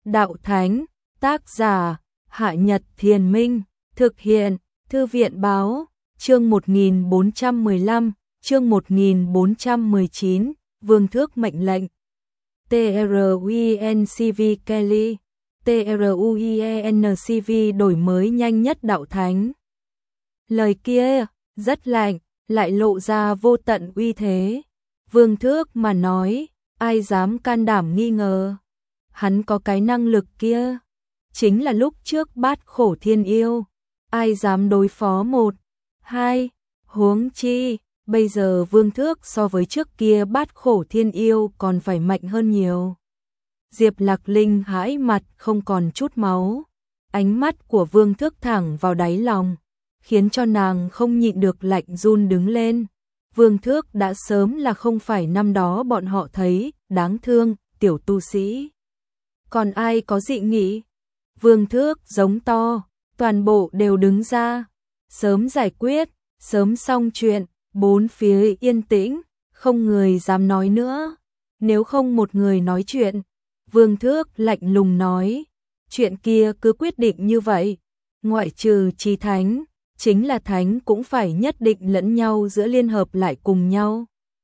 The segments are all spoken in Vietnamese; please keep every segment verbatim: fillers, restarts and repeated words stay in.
Đạo Thánh, tác giả, Hạ Nhật Thiền Minh, thực hiện, Thư viện Báo, chương một nghìn bốn trăm mười lăm, chương một nghìn bốn trăm mười chín, Vương Thước mệnh lệnh. TRUENCV Kelly, TRUENCV đổi mới nhanh nhất Đạo Thánh. Lời kia, rất lạnh, lại lộ ra vô tận uy thế. Vương Thước mà nói, ai dám can đảm nghi ngờ. Hắn có cái năng lực kia. Chính là lúc trước Bát Khổ Thiên Yêu. Ai dám đối phó một, hai, huống chi. Bây giờ Vương Thước so với trước kia Bát Khổ Thiên Yêu còn phải mạnh hơn nhiều. Diệp Lạc Linh hãi mặt không còn chút máu. Ánh mắt của Vương Thước thẳng vào đáy lòng, khiến cho nàng không nhịn được lạnh run đứng lên. Vương Thước đã sớm là không phải năm đó bọn họ thấy, đáng thương, tiểu tu sĩ. Còn ai có dị nghị? Vương Thước giống to, toàn bộ đều đứng ra. Sớm giải quyết, sớm xong chuyện, bốn phía yên tĩnh, không người dám nói nữa. Nếu không một người nói chuyện, Vương Thước lạnh lùng nói, chuyện kia cứ quyết định như vậy, ngoại trừ Chí Thánh, chính là Thánh cũng phải nhất định lẫn nhau giữa liên hợp lại cùng nhau.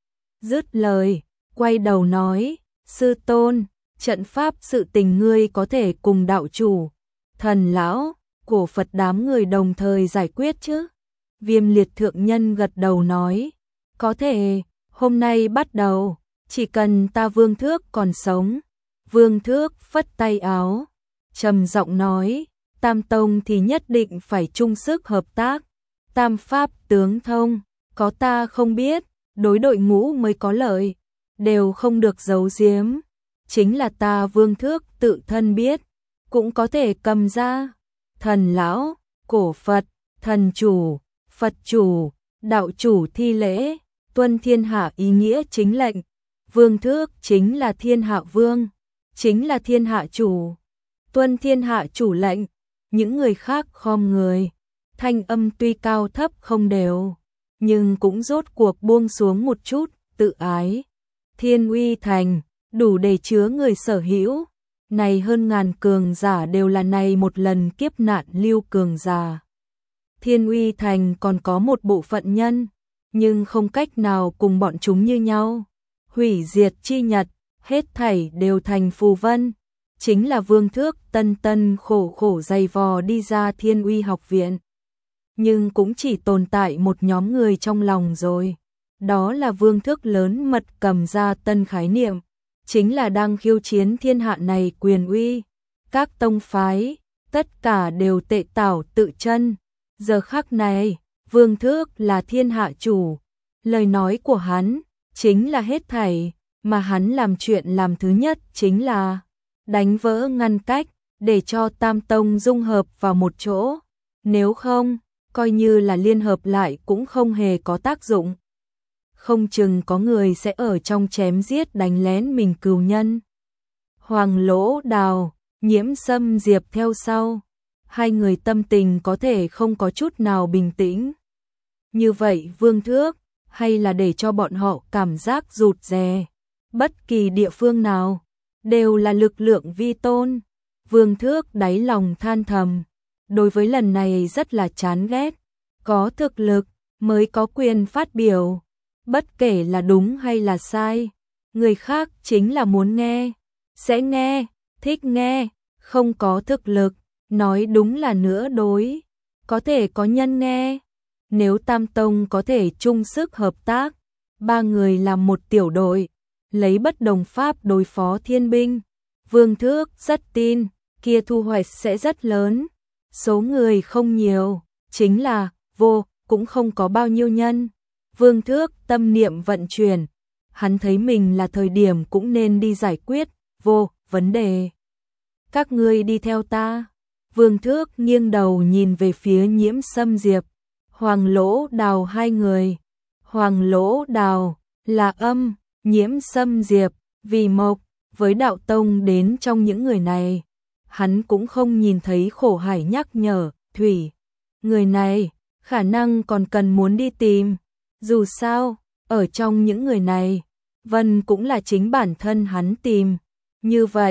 Dứt lời, quay đầu nói, sư tôn, trận pháp sự tình ngươi có thể cùng đạo chủ, thần lão, cổ Phật đám người đồng thời giải quyết chứ? Viêm Liệt thượng nhân gật đầu nói, có thể, hôm nay bắt đầu, chỉ cần ta Vương Thước còn sống. Vương Thước phất tay áo, trầm giọng nói, Tam Tông thì nhất định phải chung sức hợp tác. Tam Pháp tướng thông, có ta không biết, đối đội ngũ mới có lợi, đều không được giấu giếm. Chính là ta Vương Thước tự thân biết, cũng có thể cầm ra. Thần lão, cổ Phật, thần chủ, Phật chủ, đạo chủ thi lễ, tuân thiên hạ ý nghĩa chính lệnh. Vương Thước chính là thiên hạ vương, chính là thiên hạ chủ. Tuân thiên hạ chủ lệnh, những người khác khom người. Thanh âm tuy cao thấp không đều, nhưng cũng rốt cuộc buông xuống một chút, tự ái. Thiên Uy Thành, đủ để chứa người sở hữu. Này hơn ngàn cường giả đều là này một lần kiếp nạn lưu cường giả. Thiên Uy Thành còn có một bộ phận nhân, nhưng không cách nào cùng bọn chúng như nhau. Hủy diệt chi nhật, hết thảy đều thành phù vân. Chính là Vương Thước tân tân khổ khổ dày vò đi ra Thiên Uy học viện. Nhưng cũng chỉ tồn tại một nhóm người trong lòng rồi. Đó là Vương Thước lớn mật cầm ra tân khái niệm, chính là đang khiêu chiến thiên hạ này quyền uy. Các tông phái, tất cả đều tệ tảo tự chân. Giờ khắc này, Vương Thước là thiên hạ chủ. Lời nói của hắn, chính là hết thảy, mà hắn làm chuyện làm thứ nhất chính là đánh vỡ ngăn cách, để cho Tam Tông dung hợp vào một chỗ. Nếu không, coi như là liên hợp lại cũng không hề có tác dụng. Không chừng có người sẽ ở trong chém giết đánh lén mình cừu nhân. Hoàng Lỗ Đào, Nhiễm Sâm Diệp theo sau. Hai người tâm tình có thể không có chút nào bình tĩnh. Như vậy Vương Thước, hay là để cho bọn họ cảm giác rụt rè. Bất kỳ địa phương nào, đều là lực lượng vi tôn. Vương Thước đáy lòng than thầm. Đối với lần này rất là chán ghét. Có thực lực, mới có quyền phát biểu. Bất kể là đúng hay là sai, người khác chính là muốn nghe, sẽ nghe, thích nghe, không có thực lực, nói đúng là nữa đối, có thể có nhân nghe. Nếu Tam Tông có thể chung sức hợp tác, ba người làm một tiểu đội, lấy bất đồng pháp đối phó thiên binh, Vương Thước rất tin, kia thu hoạch sẽ rất lớn. Số người không nhiều, chính là vô, cũng không có bao nhiêu nhân. Vương Thước tâm niệm vận chuyển, hắn thấy mình là thời điểm cũng nên đi giải quyết vô vấn đề. Các ngươi đi theo ta. Vương Thước nghiêng đầu nhìn về phía Nhiễm Sâm Diệp, Hoàng Lỗ Đào hai người. Hoàng Lỗ Đào là âm, Nhiễm Sâm Diệp vì mộc, với đạo tông đến trong những người này. Hắn cũng không nhìn thấy Khổ Hải nhắc nhở, Thủy, người này khả năng còn cần muốn đi tìm. Dù sao, ở trong những người này, Vân cũng là chính bản thân hắn tìm. Như vậy,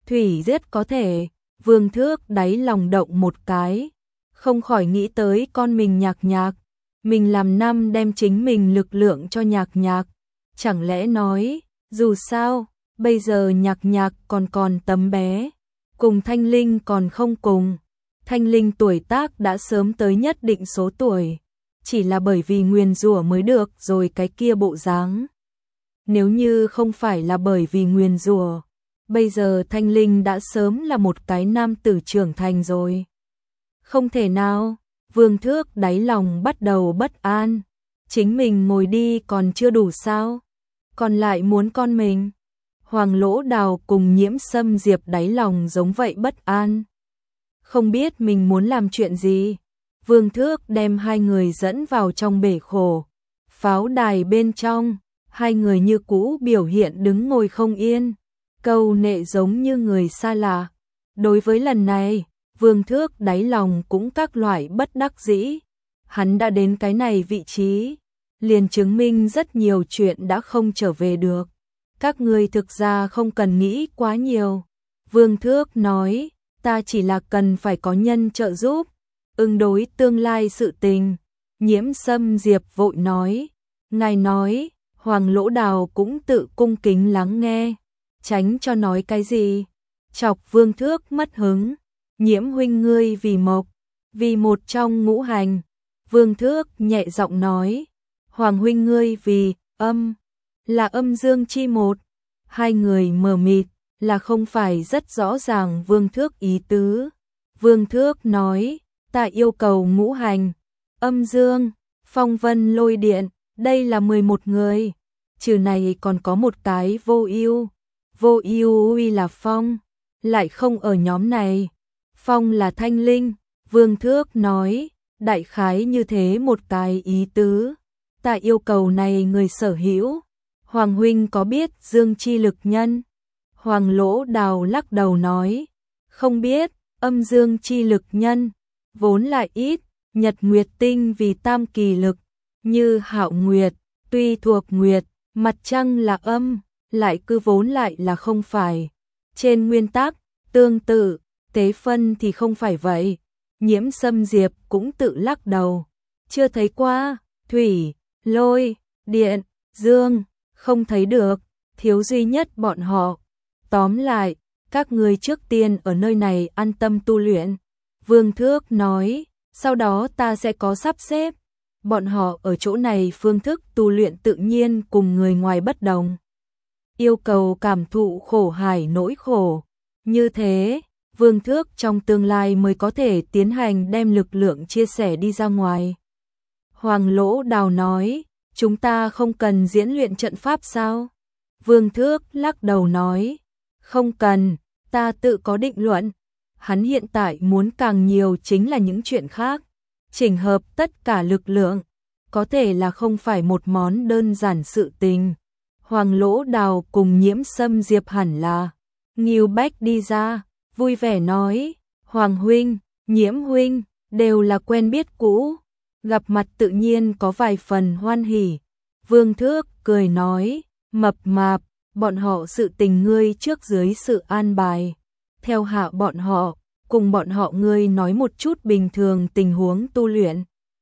Thủy rất có thể. Vương Thước đáy lòng động một cái, không khỏi nghĩ tới con mình Nhạc Nhạc. Mình làm năm đem chính mình lực lượng cho Nhạc Nhạc. Chẳng lẽ nói, dù sao, bây giờ Nhạc Nhạc còn còn tấm bé, cùng Thanh Linh còn không cùng. Thanh Linh tuổi tác đã sớm tới nhất định số tuổi, chỉ là bởi vì nguyền rủa mới được rồi cái kia bộ dáng. Nếu như không phải là bởi vì nguyền rủa, bây giờ Thanh Linh đã sớm là một cái nam tử trưởng thành rồi. Không thể nào, Vương Thước đáy lòng bắt đầu bất an. Chính mình ngồi đi còn chưa đủ sao? Còn lại muốn con mình. Hoàng Lỗ Đào cùng Nhiễm Sâm Diệp đáy lòng giống vậy bất an. Không biết mình muốn làm chuyện gì. Vương Thước đem hai người dẫn vào trong bể khổ. Pháo đài bên trong, hai người như cũ biểu hiện đứng ngồi không yên. Câu nệ giống như người xa lạ. Đối với lần này, Vương Thước đáy lòng cũng các loại bất đắc dĩ. Hắn đã đến cái này vị trí, liền chứng minh rất nhiều chuyện đã không trở về được. Các ngươi thực ra không cần nghĩ quá nhiều. Vương Thước nói, ta chỉ là cần phải có nhân trợ giúp, ứng đối tương lai sự tình. Nhiễm Sâm Diệp vội nói, ngài nói, Hoàng Lỗ Đào cũng tự cung kính lắng nghe, tránh cho nói cái gì. Chọc Vương Thước mất hứng. Nhiễm huynh ngươi vì mộc, vì một trong ngũ hành. Vương Thước nhẹ giọng nói, Hoàng huynh ngươi vì âm, là âm dương chi một. Hai người mờ mịt, là không phải rất rõ ràng Vương Thước ý tứ. Vương Thước nói, ta yêu cầu ngũ hành, âm dương, phong vân lôi điện, đây là mười một người. Trừ này còn có một cái vô ưu. Vô ưu uy là phong, lại không ở nhóm này. Phong là Thanh Linh. Vương Thước nói, đại khái như thế một cái ý tứ. Ta yêu cầu này người sở hữu. Hoàng huynh có biết dương chi lực nhân? Hoàng Lỗ Đào lắc đầu nói, không biết. Âm dương chi lực nhân vốn lại ít. Nhật Nguyệt tinh vì tam kỳ lực, như Hạo Nguyệt tuy thuộc nguyệt, mặt trăng là âm, lại cứ vốn lại là không phải. Trên nguyên tắc tương tự, tế phân thì không phải vậy. Nhiễm Sâm Diệp cũng tự lắc đầu, chưa thấy qua. Thủy, lôi, điện, dương, không thấy được, thiếu duy nhất bọn họ. Tóm lại, các ngươi trước tiên ở nơi này an tâm tu luyện. Vương Thước nói, sau đó ta sẽ có sắp xếp. Bọn họ ở chỗ này phương thức tu luyện tự nhiên cùng người ngoài bất đồng. Yêu cầu cảm thụ khổ hải nỗi khổ. Như thế, Vương Thước trong tương lai mới có thể tiến hành đem lực lượng chia sẻ đi ra ngoài. Hoàng Lỗ Đào nói, chúng ta không cần diễn luyện trận pháp sao? Vương Thước lắc đầu nói, không cần, ta tự có định luận. Hắn hiện tại muốn càng nhiều chính là những chuyện khác. Chỉnh hợp tất cả lực lượng, có thể là không phải một món đơn giản sự tình. Hoàng Lỗ Đào cùng Nhiễm Sâm Diệp hẳn là. Ngưu Bách đi ra, vui vẻ nói, Hoàng huynh, Nhiễm huynh, đều là quen biết cũ. Gặp mặt tự nhiên có vài phần hoan hỉ. Vương Thước cười nói, mập mạp, bọn họ sự tình ngươi trước dưới sự an bài. Theo hạ bọn họ, cùng bọn họ ngươi nói một chút bình thường tình huống tu luyện.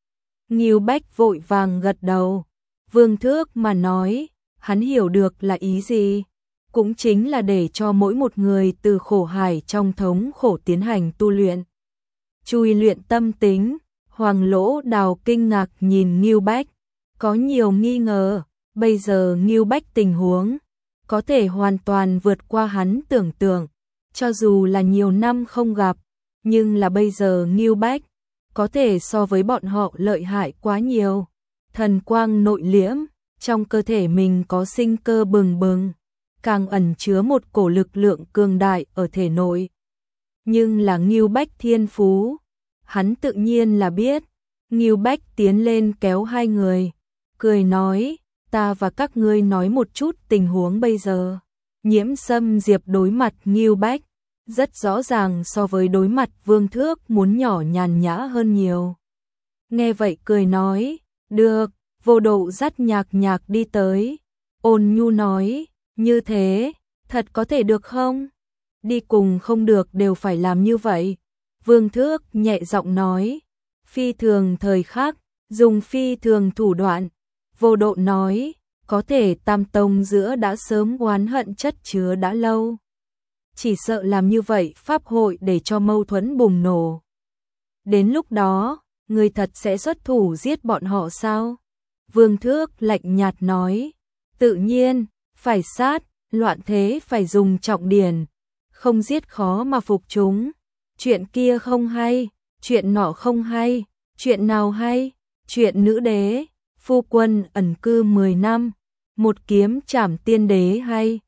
Ngưu Bách vội vàng gật đầu. Vương Thước mà nói, hắn hiểu được là ý gì. Cũng chính là để cho mỗi một người từ khổ hải trong thống khổ tiến hành tu luyện. Chui luyện tâm tính. Hoàng Lỗ Đào kinh ngạc nhìn Ngưu Bách, có nhiều nghi ngờ. Bây giờ Ngưu Bách tình huống có thể hoàn toàn vượt qua hắn tưởng tượng. Cho dù là nhiều năm không gặp, nhưng là bây giờ Ngưu Bách có thể so với bọn họ lợi hại quá nhiều. Thần quang nội liễm, trong cơ thể mình có sinh cơ bừng bừng, càng ẩn chứa một cổ lực lượng cường đại ở thể nội. Nhưng là Ngưu Bách thiên phú, hắn tự nhiên là biết. Ngưu Bách tiến lên kéo hai người, cười nói, ta và các ngươi nói một chút tình huống bây giờ. Nhiễm Sâm Diệp đối mặt Ngưu Bách, rất rõ ràng so với đối mặt Vương Thước muốn nhỏ nhàn nhã hơn nhiều. Nghe vậy cười nói, được. Vô Độ dắt Nhạc Nhạc đi tới, ôn nhu nói, như thế, thật có thể được không? đi cùng không được đều phải làm như vậy. Vương Thước nhẹ giọng nói, phi thường thời khắc, dùng phi thường thủ đoạn. Vô Độ nói, có thể Tam Tông giữa đã sớm oán hận chất chứa đã lâu. Chỉ sợ làm như vậy pháp hội để cho mâu thuẫn bùng nổ. Đến lúc đó, người thật sẽ xuất thủ giết bọn họ sao? Vương Thước lạnh nhạt nói, tự nhiên, phải sát, loạn thế phải dùng trọng điển, không giết khó mà phục chúng. Chuyện kia không hay, chuyện nọ không hay, chuyện nào hay? Chuyện nữ đế, phu quân ẩn cư mười năm, một kiếm trảm tiên đế hay?